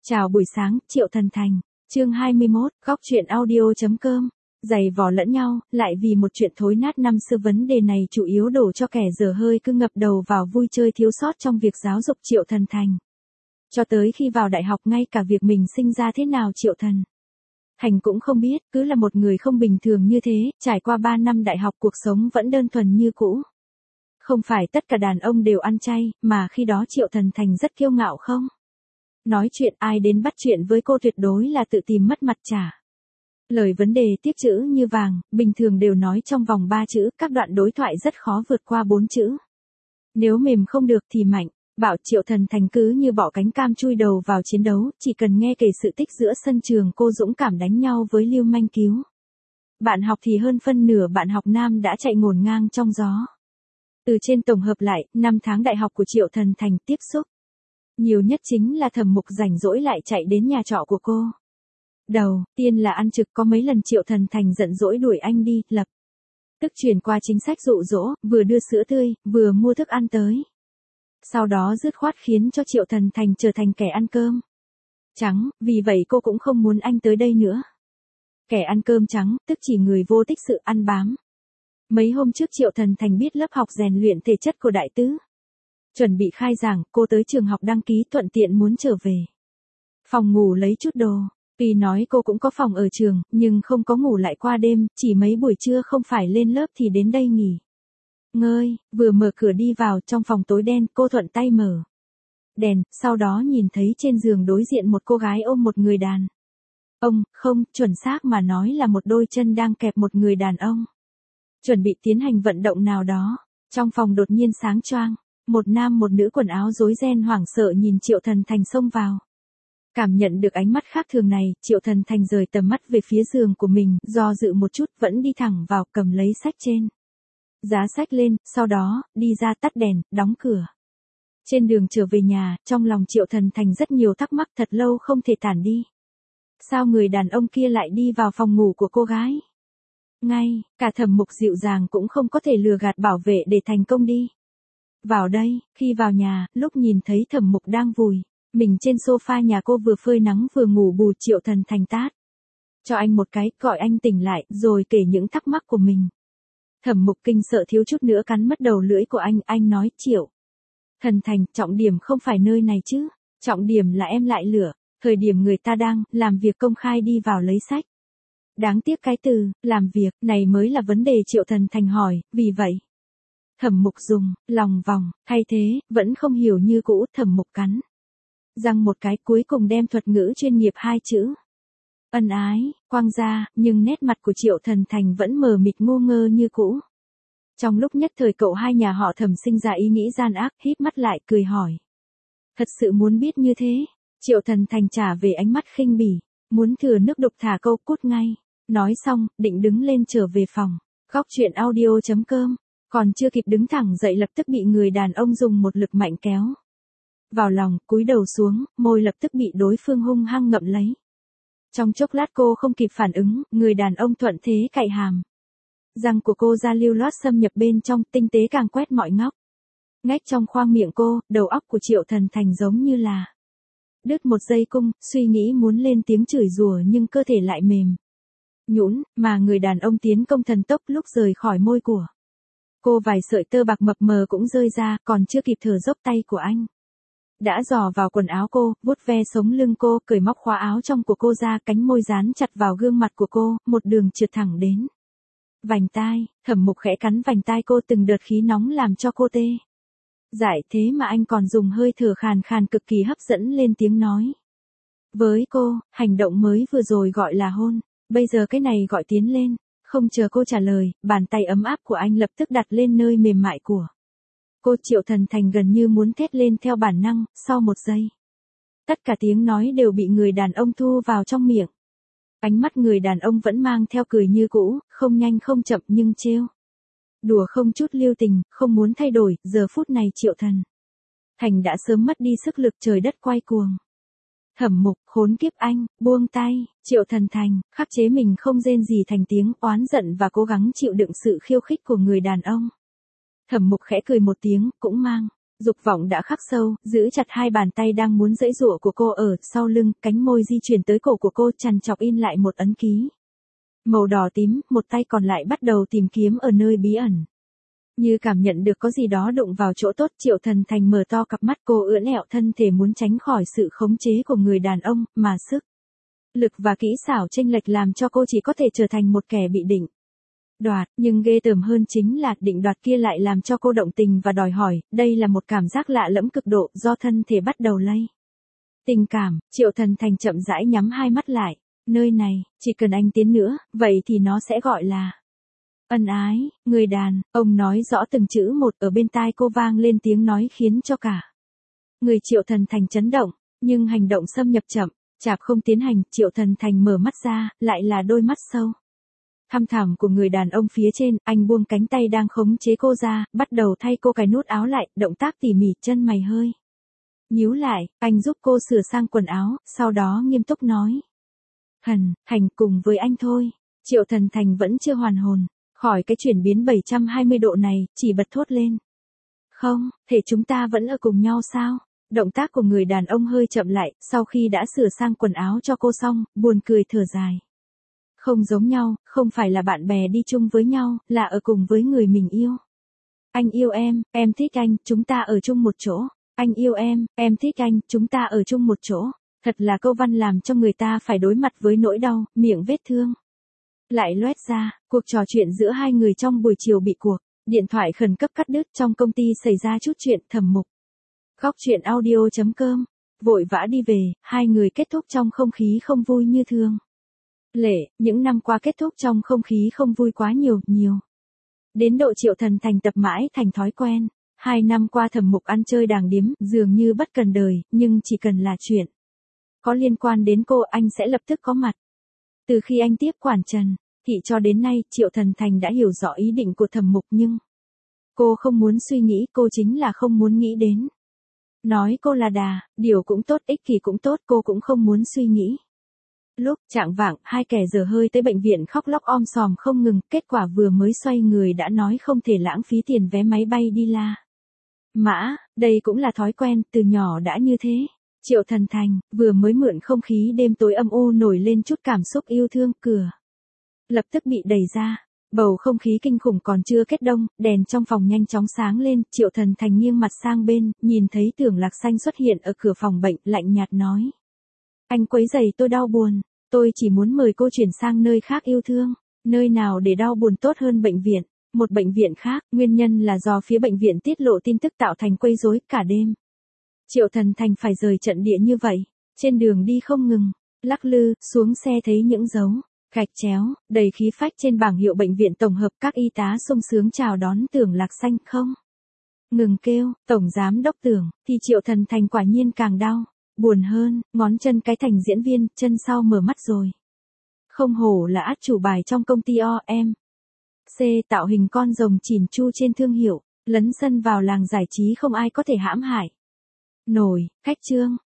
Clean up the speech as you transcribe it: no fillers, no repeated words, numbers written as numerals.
Chào buổi sáng, Triệu Thần Thành. Chương 21, góc chuyện audio.com. Giày vò lẫn nhau, lại vì một chuyện thối nát năm xưa. Vấn đề này chủ yếu đổ cho kẻ dở hơi cứ ngập đầu vào vui chơi thiếu sót trong việc giáo dục Triệu Thần Thành. Cho tới khi vào đại học, ngay cả việc mình sinh ra thế nào Triệu Thần Thành cũng không biết, cứ là một người không bình thường như thế. Trải qua 3 năm đại học, cuộc sống vẫn đơn thuần như cũ. Không phải tất cả đàn ông đều ăn chay, mà khi đó Triệu Thần Thành rất kiêu ngạo không? Nói chuyện ai đến bắt chuyện với cô tuyệt đối là tự tìm mất mặt trả. Lời vấn đề tiếp chữ như vàng, bình thường đều nói trong vòng 3 chữ, các đoạn đối thoại rất khó vượt qua 4 chữ. Nếu mềm không được thì mạnh, bảo Triệu Thần Thành cứ như bỏ cánh cam chui đầu vào chiến đấu, chỉ cần nghe kể sự tích giữa sân trường cô dũng cảm đánh nhau với Lưu Manh Cứu. Bạn học thì hơn phân nửa bạn học nam đã chạy ngổn ngang trong gió. Từ trên tổng hợp lại, 5 tháng đại học của Triệu Thần Thành tiếp xúc nhiều nhất chính là Thẩm Mục rảnh rỗi lại chạy đến nhà trọ của cô. Đầu tiên là ăn trực, có mấy lần Triệu Thần Thành giận dỗi đuổi anh đi, lập tức chuyển qua chính sách dụ dỗ, vừa đưa sữa tươi, vừa mua thức ăn tới. Sau đó dứt khoát khiến cho Triệu Thần Thành trở thành kẻ ăn cơm trắng, vì vậy cô cũng không muốn anh tới đây nữa. Kẻ ăn cơm trắng, tức chỉ người vô tích sự ăn bám. Mấy hôm trước Triệu Thần Thành biết lớp học rèn luyện thể chất của Đại Tứ chuẩn bị khai giảng, cô tới trường học đăng ký, thuận tiện muốn trở về phòng ngủ lấy chút đồ. Tuy nói cô cũng có phòng ở trường, nhưng không có ngủ lại qua đêm, chỉ mấy buổi trưa không phải lên lớp thì đến đây nghỉ ngơi. Vừa mở cửa đi vào, trong phòng tối đen, cô thuận tay mở đèn, sau đó nhìn thấy trên giường đối diện một cô gái ôm một người đàn ông, không, chuẩn xác mà nói là một đôi chân đang kẹp một người đàn ông, chuẩn bị tiến hành vận động nào đó. Trong phòng đột nhiên sáng choang. Một nam một nữ quần áo rối ren hoảng sợ nhìn Triệu Thần Thành xông vào. Cảm nhận được ánh mắt khác thường này, Triệu Thần Thành rời tầm mắt về phía giường của mình, do dự một chút vẫn đi thẳng vào, cầm lấy sách trên giá sách lên, sau đó, đi ra tắt đèn, đóng cửa. Trên đường trở về nhà, trong lòng Triệu Thần Thành rất nhiều thắc mắc thật lâu không thể tản đi. Sao người đàn ông kia lại đi vào phòng ngủ của cô gái? Ngay, cả Thẩm Mục dịu dàng cũng không có thể lừa gạt bảo vệ để thành công đi vào đây. Khi vào nhà, lúc nhìn thấy Thẩm Mục đang vùi mình trên sofa nhà cô vừa phơi nắng vừa ngủ bù, Triệu Thần Thành tát cho anh một cái, gọi anh tỉnh lại, rồi kể những thắc mắc của mình. Thẩm Mục kinh sợ thiếu chút nữa cắn mất đầu lưỡi của anh nói, Triệu Thần Thành, trọng điểm không phải nơi này chứ, trọng điểm là em lại lửa, thời điểm người ta đang làm việc công khai đi vào lấy sách. Đáng tiếc cái từ làm việc này mới là vấn đề, Triệu Thần Thành hỏi, vì vậy Thẩm Mục dùng lòng vòng thay thế, vẫn không hiểu như cũ. Thẩm Mục cắn răng một cái, cuối cùng đem thuật ngữ chuyên nghiệp 2 chữ ân ái quăng ra, nhưng nét mặt của Triệu Thần Thành vẫn mờ mịt ngu ngơ như cũ. Trong lúc nhất thời cậu hai nhà họ Thẩm sinh ra ý nghĩ gian ác, híp mắt lại cười hỏi, thật sự muốn biết như thế? Triệu Thần Thành trả về ánh mắt khinh bỉ, muốn thừa nước đục thả câu, cút ngay. Nói xong, định đứng lên trở về phòng. Góc chuyện audio.com. Còn chưa kịp đứng thẳng dậy lập tức bị người đàn ông dùng một lực mạnh kéo vào lòng, cúi đầu xuống, môi lập tức bị đối phương hung hăng ngậm lấy. Trong chốc lát cô không kịp phản ứng, người đàn ông thuận thế cạy hàm răng của cô ra, lưu loát xâm nhập bên trong, tinh tế càng quét mọi ngóc ngách trong khoang miệng cô. Đầu óc của Triệu Thần Thành giống như là đứt một dây cung, suy nghĩ muốn lên tiếng chửi rủa nhưng cơ thể lại mềm nhũn, mà người đàn ông tiến công thần tốc, lúc rời khỏi môi của cô vài sợi tơ bạc mập mờ cũng rơi ra, còn chưa kịp thở dốc tay của anh đã dò vào quần áo cô, vuốt ve sống lưng cô, cởi móc khóa áo trong của cô ra, cánh môi dán chặt vào gương mặt của cô, một đường trượt thẳng đến vành tai. Thẩm Mục khẽ cắn vành tai cô, từng đợt khí nóng làm cho cô tê dại, thế mà anh còn dùng hơi thở khàn khàn cực kỳ hấp dẫn lên tiếng nói với cô, hành động mới vừa rồi gọi là hôn, bây giờ cái này gọi tiến lên. Không chờ cô trả lời, bàn tay ấm áp của anh lập tức đặt lên nơi mềm mại của cô. Triệu Thần Thành gần như muốn thét lên theo bản năng, sau một giây tất cả tiếng nói đều bị người đàn ông thu vào trong miệng. Ánh mắt người đàn ông vẫn mang theo cười như cũ, không nhanh không chậm nhưng trêu đùa không chút lưu tình, không muốn thay đổi. Giờ phút này Triệu Thần Thành đã sớm mất đi sức lực, trời đất quay cuồng. Thẩm Mục, khốn kiếp anh, buông tay. Triệu Thần Thành khắc chế mình không rên gì thành tiếng, oán giận và cố gắng chịu đựng sự khiêu khích của người đàn ông. Thẩm Mục khẽ cười một tiếng, cũng mang Dục vọng đã khắc sâu, giữ chặt hai bàn tay đang muốn giãy giụa của cô ở sau lưng, cánh môi di chuyển tới cổ của cô chằn chọc in lại một ấn ký. Màu đỏ tím, một tay còn lại bắt đầu tìm kiếm ở nơi bí ẩn. Như cảm nhận được có gì đó đụng vào chỗ tốt, Triệu Thần Thành mở to cặp mắt, cô ưỡn ẹo thân thể muốn tránh khỏi sự khống chế của người đàn ông, mà sức lực và kỹ xảo chênh lệch làm cho cô chỉ có thể trở thành một kẻ bị định đoạt, nhưng ghê tởm hơn chính là định đoạt kia lại làm cho cô động tình và đòi hỏi, đây là một cảm giác lạ lẫm cực độ do thân thể bắt đầu lây tình cảm. Triệu Thần Thành chậm rãi nhắm hai mắt lại, nơi này, chỉ cần anh tiến nữa, vậy thì nó sẽ gọi là ân ái. Người đàn ông nói rõ từng chữ một, ở bên tai cô vang lên tiếng nói khiến cho cả người Triệu Thần Thành chấn động, nhưng hành động xâm nhập chậm chạp không tiến hành. Triệu Thần Thành mở mắt ra, lại là đôi mắt sâu thăm thẳm của người đàn ông phía trên. Anh buông cánh tay đang khống chế cô ra, bắt đầu thay cô cài nút áo lại, động tác tỉ mỉ, chân mày hơi nhíu lại. Anh giúp cô sửa sang quần áo, sau đó nghiêm túc nói: Thành cùng với anh thôi. Triệu Thần Thành vẫn chưa hoàn hồn khỏi cái chuyển biến 720 độ này, chỉ bật thốt lên: không, thể chúng ta vẫn ở cùng nhau sao? Động tác của người đàn ông hơi chậm lại, sau khi đã sửa sang quần áo cho cô xong, buồn cười thở dài. Không giống nhau, không phải là bạn bè đi chung với nhau, là ở cùng với người mình yêu. Anh yêu em thích anh, chúng ta ở chung một chỗ. Anh yêu em thích anh, chúng ta ở chung một chỗ. Thật là câu văn làm cho người ta phải đối mặt với nỗi đau, miệng vết thương lại loét ra. Cuộc trò chuyện giữa hai người trong buổi chiều bị cuộc điện thoại khẩn cấp cắt đứt. Trong công ty xảy ra chút chuyện. Thẩm Mục, Góc Chuyện Audio.com, vội vã đi về, hai người kết thúc trong không khí không vui như thường lệ. Những năm qua kết thúc trong không khí không vui quá nhiều. Đến độ Triệu Thần Thành tập mãi thành thói quen. 2 năm qua Thẩm Mục ăn chơi đàng điếm, dường như bất cần đời, nhưng chỉ cần là chuyện có liên quan đến cô, anh sẽ lập tức có mặt. Từ khi anh tiếp quản Trần Thị cho đến nay, Triệu Thần Thành đã hiểu rõ ý định của Thẩm Mục, nhưng cô không muốn suy nghĩ, cô chính là không muốn nghĩ đến. Nói cô là đà, điều cũng tốt, ích kỷ cũng tốt, cô cũng không muốn suy nghĩ. Lúc chạng vạng, hai kẻ dở hơi tới bệnh viện khóc lóc om sòm không ngừng, kết quả vừa mới xoay người đã nói không thể lãng phí tiền vé máy bay đi La Mã. Đây cũng là thói quen, từ nhỏ đã như thế. Triệu Thần Thành vừa mới mượn không khí đêm tối âm u nổi lên chút cảm xúc yêu thương, cửa lập tức bị đẩy ra. Bầu không khí kinh khủng còn chưa kết đông, đèn trong phòng nhanh chóng sáng lên. Triệu Thần Thành nghiêng mặt sang bên, nhìn thấy Tưởng Lạc Xanh xuất hiện ở cửa phòng bệnh, lạnh nhạt nói: anh quấy rầy tôi đau buồn, tôi chỉ muốn mời cô chuyển sang nơi khác yêu thương. Nơi nào để đau buồn tốt hơn bệnh viện? Một bệnh viện khác, nguyên nhân là do phía bệnh viện tiết lộ tin tức tạo thành quấy rối cả đêm. Triệu Thần Thành phải rời trận địa như vậy, trên đường đi không ngừng lắc lư, xuống xe thấy những dấu gạch chéo đầy khí phách trên bảng hiệu bệnh viện tổng hợp. Các y tá sung sướng chào đón Tưởng Lạc Xanh, không ngừng kêu tổng giám đốc Tưởng. Thì Triệu Thần Thành quả nhiên càng đau buồn hơn, ngón chân cái thành diễn viên, chân sau mở mắt rồi. Không hổ là át chủ bài trong công ty OMC, tạo hình con rồng chỉn chu trên thương hiệu, lấn sân vào làng giải trí không ai có thể hãm hại nổi. Khách trương